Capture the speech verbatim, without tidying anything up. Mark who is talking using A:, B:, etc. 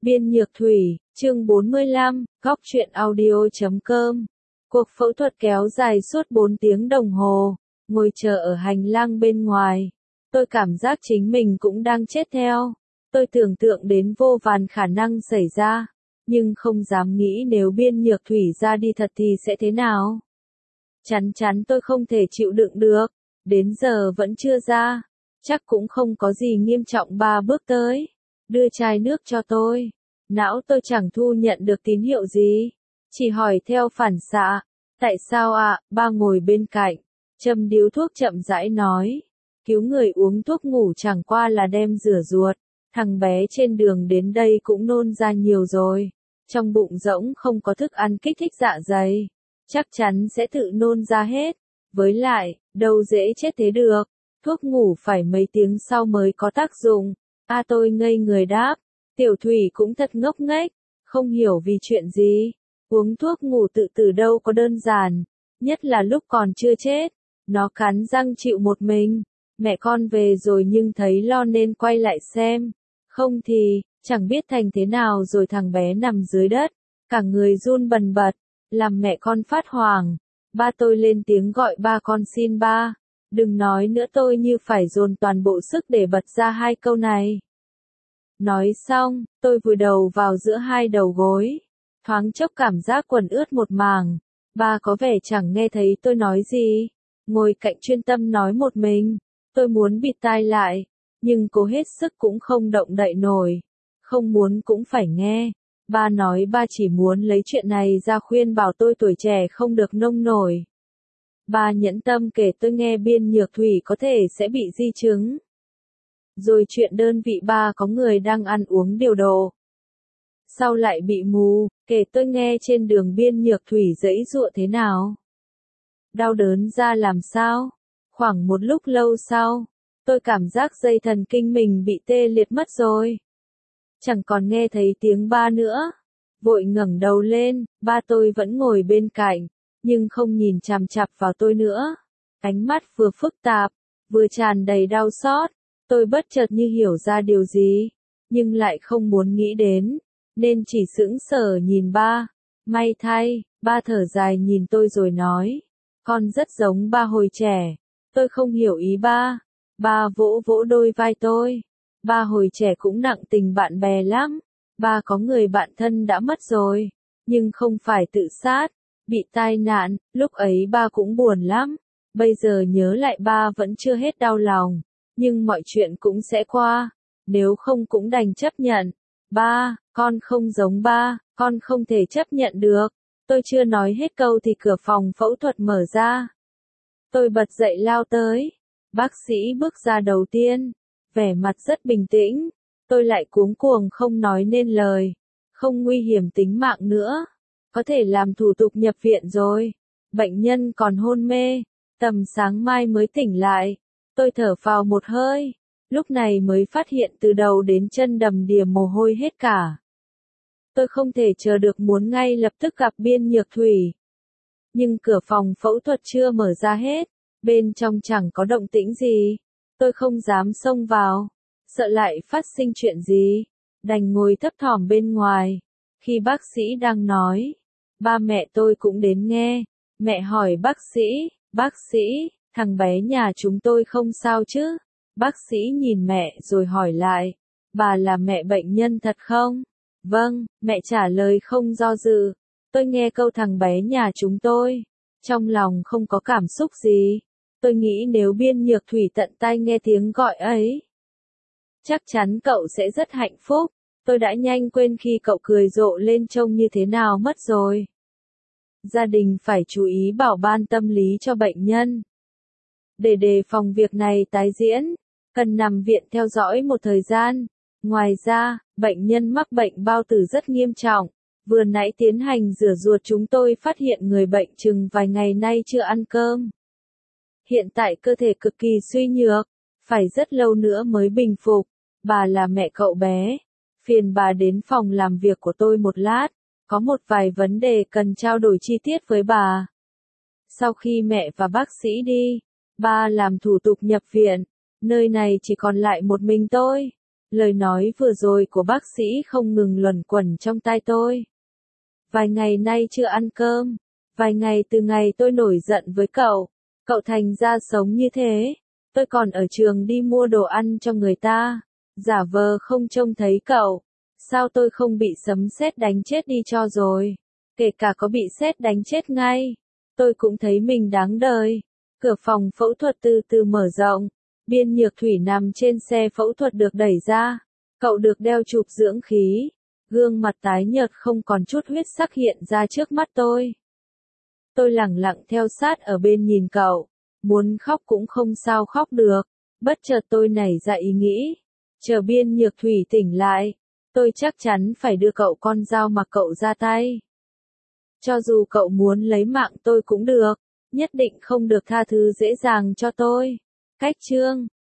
A: Biên Nhược Thủy, chương bốn mươi lăm, góc truyện audio chấm com. Cuộc phẫu thuật kéo dài suốt bốn tiếng đồng hồ, ngồi chờ ở hành lang bên ngoài. Tôi cảm giác chính mình cũng đang chết theo. Tôi tưởng tượng đến vô vàn khả năng xảy ra, nhưng không dám nghĩ nếu Biên Nhược Thủy ra đi thật thì sẽ thế nào. Chắn chắn tôi không thể chịu đựng được, đến giờ vẫn chưa ra. Chắc cũng không có gì nghiêm trọng. Ba bước tới, đưa chai nước cho tôi. Não tôi chẳng thu nhận được tín hiệu gì, chỉ hỏi theo phản xạ, tại sao ạ? À? Ba ngồi bên cạnh, châm điếu thuốc chậm rãi nói, cứu người uống thuốc ngủ chẳng qua là đem rửa ruột, thằng bé trên đường đến đây cũng nôn ra nhiều rồi, trong bụng rỗng không có thức ăn kích thích dạ dày, chắc chắn sẽ tự nôn ra hết, với lại, đâu dễ chết thế được, thuốc ngủ phải mấy tiếng sau mới có tác dụng. A à, tôi ngây người đáp. Tiểu Thủy cũng thật ngốc nghếch, không hiểu vì chuyện gì. Uống thuốc ngủ tự tử đâu có đơn giản, nhất là lúc còn chưa chết. Nó cắn răng chịu một mình. Mẹ con về rồi nhưng thấy lo nên quay lại xem. Không thì, chẳng biết thành thế nào rồi thằng bé nằm dưới đất. Cả người run bần bật, làm mẹ con phát hoảng. Ba tôi lên tiếng gọi ba con xin ba. Đừng nói nữa, tôi như phải dồn toàn bộ sức để bật ra hai câu này. Nói xong, tôi vùi đầu vào giữa hai đầu gối. Thoáng chốc cảm giác quần ướt một mảng. Ba có vẻ chẳng nghe thấy tôi nói gì. Ngồi cạnh chuyên tâm nói một mình. Tôi muốn bịt tai lại, nhưng cố hết sức cũng không động đậy nổi. Không muốn cũng phải nghe. Ba nói ba chỉ muốn lấy chuyện này ra khuyên bảo tôi tuổi trẻ không được nông nổi. Ba nhẫn tâm kể tôi nghe Biên Nhược Thủy có thể sẽ bị di chứng. Rồi chuyện đơn vị ba có người đang ăn uống điều độ. Sau lại bị mù, kể tôi nghe trên đường Biên Nhược Thủy giãy giụa thế nào. Đau đớn ra làm sao. Khoảng một lúc lâu sau, tôi cảm giác dây thần kinh mình bị tê liệt mất rồi. Chẳng còn nghe thấy tiếng ba nữa. Vội ngẩng đầu lên, ba tôi vẫn ngồi bên cạnh, nhưng không nhìn chằm chằm vào tôi nữa. Ánh mắt vừa phức tạp, vừa tràn đầy đau xót. Tôi bất chợt như hiểu ra điều gì, nhưng lại không muốn nghĩ đến, nên chỉ sững sờ nhìn ba. May thay, ba thở dài nhìn tôi rồi nói, con rất giống ba hồi trẻ. Tôi không hiểu ý ba. Ba vỗ vỗ đôi vai tôi. Ba hồi trẻ cũng nặng tình bạn bè lắm. Ba có người bạn thân đã mất rồi, nhưng không phải tự sát, bị tai nạn, lúc ấy ba cũng buồn lắm. Bây giờ nhớ lại ba vẫn chưa hết đau lòng. Nhưng mọi chuyện cũng sẽ qua, nếu không cũng đành chấp nhận. Ba, con không giống ba, con không thể chấp nhận được. Tôi chưa nói hết câu thì cửa phòng phẫu thuật mở ra. Tôi bật dậy lao tới. Bác sĩ bước ra đầu tiên, vẻ mặt rất bình tĩnh. Tôi lại cuống cuồng không nói nên lời. Không nguy hiểm tính mạng nữa. Có thể làm thủ tục nhập viện rồi. Bệnh nhân còn hôn mê. Tầm sáng mai mới tỉnh lại. Tôi thở phào một hơi, lúc này mới phát hiện từ đầu đến chân đầm đìa mồ hôi hết cả. Tôi không thể chờ được muốn ngay lập tức gặp Biên Nhược Thủy. Nhưng cửa phòng phẫu thuật chưa mở ra hết, bên trong chẳng có động tĩnh gì. Tôi không dám xông vào, sợ lại phát sinh chuyện gì, đành ngồi thấp thỏm bên ngoài. Khi bác sĩ đang nói, ba mẹ tôi cũng đến nghe. Mẹ hỏi bác sĩ, bác sĩ, thằng bé nhà chúng tôi không sao chứ? Bác sĩ nhìn mẹ rồi hỏi lại, bà là mẹ bệnh nhân thật không? Vâng, mẹ trả lời không do dự. Tôi nghe câu thằng bé nhà chúng tôi, trong lòng không có cảm xúc gì. Tôi nghĩ nếu Biên Nhược Thủy tận tai nghe tiếng gọi ấy, chắc chắn cậu sẽ rất hạnh phúc. Tôi đã nhanh quên khi cậu cười rộ lên trông như thế nào mất rồi. Gia đình phải chú ý bảo ban tâm lý cho bệnh nhân. Để đề phòng việc này tái diễn, cần nằm viện theo dõi một thời gian. Ngoài ra, bệnh nhân mắc bệnh bao tử rất nghiêm trọng. Vừa nãy tiến hành rửa ruột chúng tôi phát hiện người bệnh chừng vài ngày nay chưa ăn cơm. Hiện tại cơ thể cực kỳ suy nhược, phải rất lâu nữa mới bình phục. Bà là mẹ cậu bé. Phiền bà đến phòng làm việc của tôi một lát, có một vài vấn đề cần trao đổi chi tiết với bà. Sau khi mẹ và bác sĩ đi, ba làm thủ tục nhập viện, nơi này chỉ còn lại một mình tôi. Lời nói vừa rồi của bác sĩ không ngừng luẩn quẩn trong tai tôi. Vài ngày nay chưa ăn cơm. Vài ngày từ ngày tôi nổi giận với cậu. Cậu thành ra sống như thế. Tôi còn ở trường đi mua đồ ăn cho người ta. Giả vờ không trông thấy cậu. Sao tôi không bị sấm sét đánh chết đi cho rồi. Kể cả có bị sét đánh chết ngay. Tôi cũng thấy mình đáng đời. Cửa phòng phẫu thuật từ từ mở rộng. Biên Nhược Thủy nằm trên xe phẫu thuật được đẩy ra. Cậu được đeo chụp dưỡng khí. Gương mặt tái nhợt không còn chút huyết sắc hiện ra trước mắt tôi. Tôi lẳng lặng theo sát ở bên nhìn cậu. Muốn khóc cũng không sao khóc được. Bất chợt tôi nảy ra ý nghĩ. Chờ Biên Nhược Thủy tỉnh lại. Tôi chắc chắn phải đưa cậu con dao mà cậu ra tay. Cho dù cậu muốn lấy mạng tôi cũng được. Nhất định không được tha thứ dễ dàng cho tôi. Cách chương